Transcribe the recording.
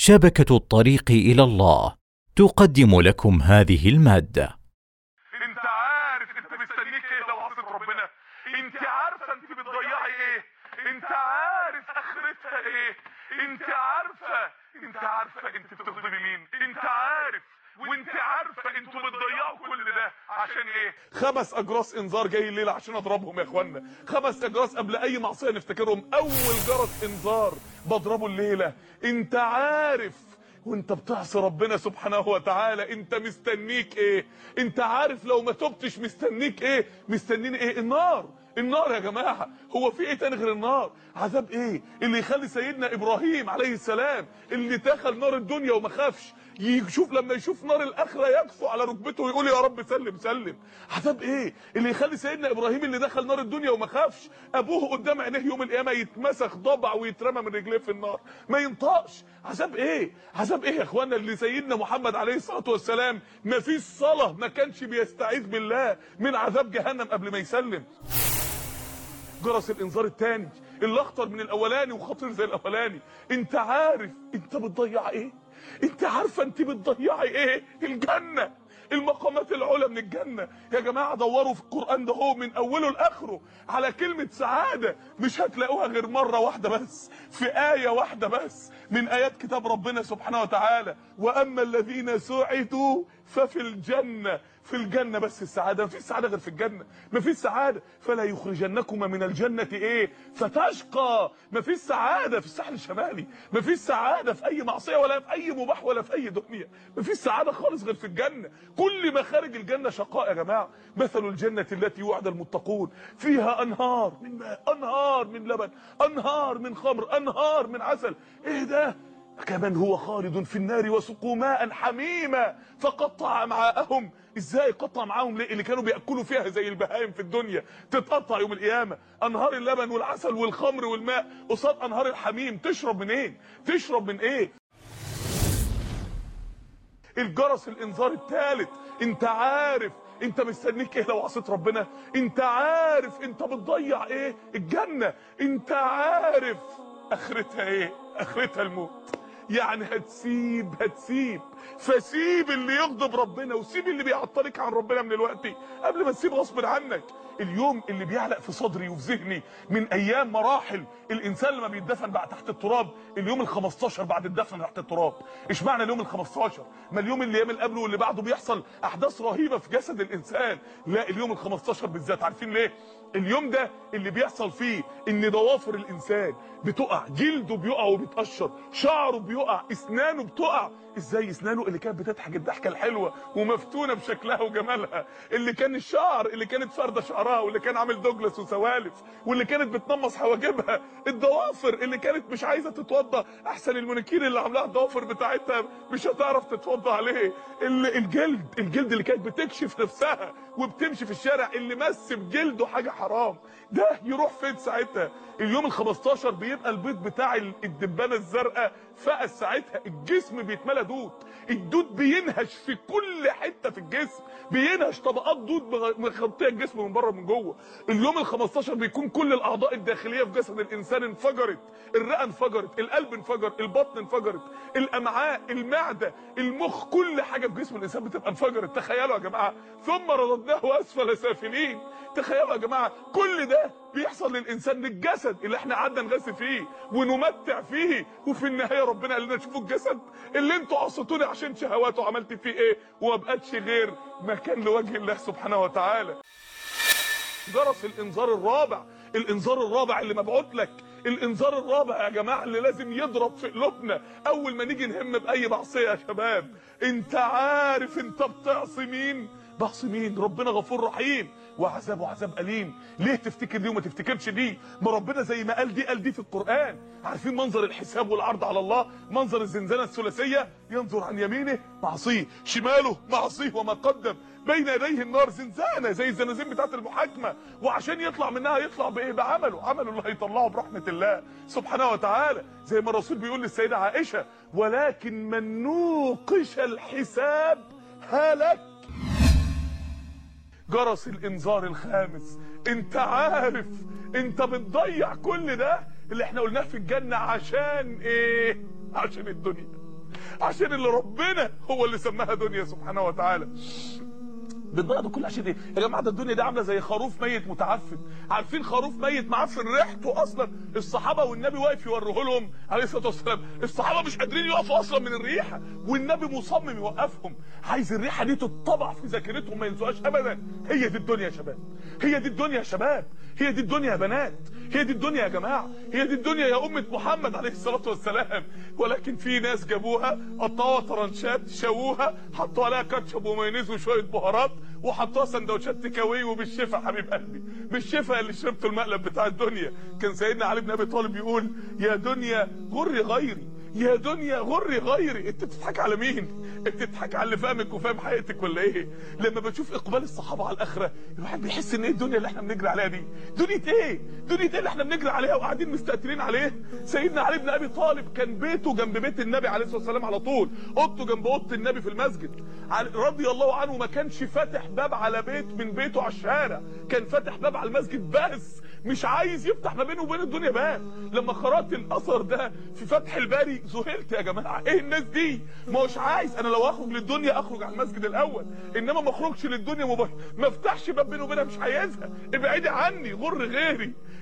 شبكة الطريق إلى الله تقدم لكم هذه المادة. انت عارف انت مستنيك ايه لو عصيت ربنا؟ انت عارفه انت بتضيعي ايه؟ انت عارف اخرتها ايه؟ انت عارفه انت بتغضبي مين؟ انت عارف وانت عارفه انتوا بتضيعوا كل ده عشان ايه؟ 5 اجراس انذار جاي الليله عشان اضربهم يا اخوانا. 5 اجراس قبل اي معصيه نفتكرهم. اول جرس انذار بضربه الليله. انت عارف وانت بتعصي ربنا سبحانه وتعالى انت مستنيك ايه؟ انت عارف لو ما تبتش مستنيك ايه؟ مستنين ايه؟ النار يا جماعه. هو في ايه تاني غير النار؟ عذاب ايه اللي يخلي سيدنا ابراهيم عليه السلام اللي دخل نار الدنيا وما خافش لما يشوف نار الاخره يكفو على ركبته ويقول يا رب سلم سلم؟ عذاب ايه اللي يخلي سيدنا ابراهيم اللي دخل نار الدنيا وما خافش ابوه قدام عينيه يوم القيامه يتمسخ ضبع ويترمى من رجليه في النار ما ينطقش؟ عذاب ايه يا اخوانا اللي سيدنا محمد عليه الصلاه والسلام ما فيش صلاه ما كانش بيستعيذ بالله من عذاب جهنم قبل ما يسلم. جرس الانذار الثاني اللي اخطر من الاولاني وخطير زي الاولاني. انت عارف انت بتضيع ايه؟ انت عارفه انت بتضيعي ايه؟ الجنه، المقامات العلى من الجنه يا جماعه. دوروا في القران ده هو من اوله لاخره على كلمه سعاده مش هتلاقوها غير مره واحده بس، في ايه واحده بس من ايات كتاب ربنا سبحانه وتعالى. واما الذين سعدوا ففي الجنه. في الجنه بس السعاده، مفيش سعاده غير في الجنه، مفيش سعاده. فلا يخرجنكما من الجنه ايه؟ فتشقى. مفيش سعاده في الساحل الشمالي، مفيش سعاده في اي معصيه ولا في اي مباح ولا في اي دنيا، مفيش سعاده خالص غير في الجنه. كل مخارج الجنه شقاء يا جماعه. مثل الجنه التي وعد المتقون فيها انهار من ماء، انهار من لبن، انهار من خمر، انهار من عسل. ايه ده؟ كمن هو خالد في النار وسقوا ماء حميما فقطع امعاءهم. ازاي قطع معاهم؟ ليه؟ اللي كانوا بياكلوا فيها زي البهائم في الدنيا تتقطع يوم القيامه. انهار اللبن والعسل والخمر والماء قصاد انهار الحميم. تشرب منين؟ تشرب من ايه؟ الجرس الانذار الثالث. انت عارف انت مستنيك ايه لو عصيت ربنا؟ انت عارف انت بتضيع ايه؟ الجنه. انت عارف اخرتها ايه؟ اخرتها الموت. يعني هتسيب فسيب اللي يغضب ربنا وسيب اللي بيعطلك عن ربنا من الوقت قبل ما تسيب غصب عنك. اليوم اللي بيعلق في صدري وفي ذهني من ايام مراحل الانسان لما بيتدفن بعد تحت التراب، اليوم ال15 بعد الدفن تحت التراب. اشمعنى اليوم ال15؟ ما اليوم اللي قبله واللي بعده بيحصل احداث رهيبه في جسد الانسان. لا اليوم ال15 بالذات. عارفين ليه؟ اليوم ده اللي بيحصل فيه ان ضوافر الانسان بتقع، جلده بيقع وبيتقشر، شعره بيقع، اسنانه بتقع. ازاي اسنانه اللي كانت بتضحك الضحكه الحلوه ومفتونه بشكلها وجمالها، اللي كان الشعر اللي كانت فارده شعرها واللي كان عامل دوجلاس وسوالف واللي كانت بتنمص حواجبها، الضوافر اللي كانت مش عايزه تتوضى، احسن المونيكير اللي عاملاها الضوافر بتاعتها مش هتعرف تتوضى عليه، الجلد اللي كانت بتكشف نفسها وبتمشي في الشارع اللي مس بجلده حاجه حرام، ده يروح فين ساعتها؟ اليوم ال15 بيبقى البيض بتاع الدبانه الزرقاء فقس ساعتها، الجسم بيتملى دود، الدود بينهش في كل حته في الجسم، بينهش طبقات دود مغطيه الجسم من بره ومن جوه. اليوم ال15 بيكون كل الاعضاء الداخليه في جسد الانسان انفجرت، الرئه انفجرت، القلب انفجر، البطن انفجرت، الامعاء، المعده، المخ، كل حاجه في جسم الانسان بتبقى انفجرت. تخيلوا يا جماعه، ثم رددناه اسفل سافلين. تخيلوا يا جماعه كل ده بيحصل للانسان، للجسد اللي احنا قعدنا نغذي فيه ونمتع فيه، وفي النهايه ربنا قال لنا شوفوا الجسد اللي انتوا عصيتوني عشان شهواته عملت فيه ايه، وما بقتش غير مكان لوجه الله سبحانه وتعالى. جرس الانذار الرابع، الانذار الرابع اللي مبعوث لك، الانذار الرابع يا جماعه اللي لازم يضرب في قلوبنا اول ما نيجي نهم باي معصيه يا شباب. انت عارف انت بتعصي مين؟ بعصي مين؟ ربنا غفور رحيم وعذابه عذاب أليم. ليه تفتكر دي وما تفتكرش دي؟ ما ربنا زي ما قال دي في القرآن. عارفين منظر الحساب والعرض على الله؟ منظر الزنزانة الثلاثية، ينظر عن يمينه معصيه، شماله معصيه، وما قدم بين يديه النار زنزانة زي الزنازين بتاعت المحاكمة، وعشان يطلع منها يطلع بايه؟ عمله اللي هيطلعه برحمة الله سبحانه وتعالى. زي ما الرسول بيقول للسيدة عائشة: ولكن من نوقش الحساب هلك. جرس الانذار الخامس، انت عارف انت بتضيع كل ده اللي احنا قلناه في الجنة عشان ايه؟ عشان الدنيا. عشان اللي ربنا هو اللي سماها دنيا سبحانه وتعالى. بنضيع ده كله عشان ايه يا جماعه؟ ده الدنيا دي عامله زي خروف ميت متعفن. عارفين خروف ميت معفن ريحته اصلا الصحابه والنبي واقف يوروه لهم عليه الصلاه والسلام، الصحابه مش قادرين يقفوا اصلا من الريحه، والنبي مصمم يوقفهم، عايز الريحه دي تتطبع في ذاكرتهم ما ينسوهاش ابدا. هي دي الدنيا يا شباب، هي دي الدنيا يا شباب، هي دي الدنيا يا بنات، هي دي الدنيا يا جماعه، هي دي الدنيا يا امه محمد عليه الصلاه والسلام. ولكن في ناس جابوها قطعوها طرنشات، شووها، حطوا عليها كاتشب ومايونيز وشويه بهارات، وحطوها سندوتشات تيك اواي. وبالشفا حبيب قلبي، بالشفا اللي شربته المقلب بتاع الدنيا. كان سيدنا علي بن ابي طالب يقول: يا دنيا غري غيري، يا دنيا غري غيري. انت بتضحك على مين؟ انت بتضحك على اللي فاهمك وفاهم حياتك ولا ايه؟ لما بشوف اقبال الصحابه على الاخره الواحد بيحس ان ايه الدنيا اللي احنا بنجري عليها دي؟ دنيا ايه؟ دنيا ايه اللي احنا بنجري عليها وقاعدين مستأثرين عليه؟ سيدنا علي بن ابي طالب كان بيته جنب بيت النبي عليه الصلاه والسلام على طول، اوضته جنب اوضه النبي في المسجد. رضي الله عنه ما كانش فاتح باب على بيت من بيته على الشارع، كان فاتح باب على المسجد بس، مش عايز يفتح ما بينه وبين الدنيا باب. لما قرات الاثر ده في فتح الباري ذهلت يا جماعه، ايه الناس دي؟ مش عايز. انا لو اخرج للدنيا اخرج على المسجد الاول، انما ما اخرجش للدنيا ما افتحش باب بينه وبينها، مش عايزها. ابعدي عني، غر غيري.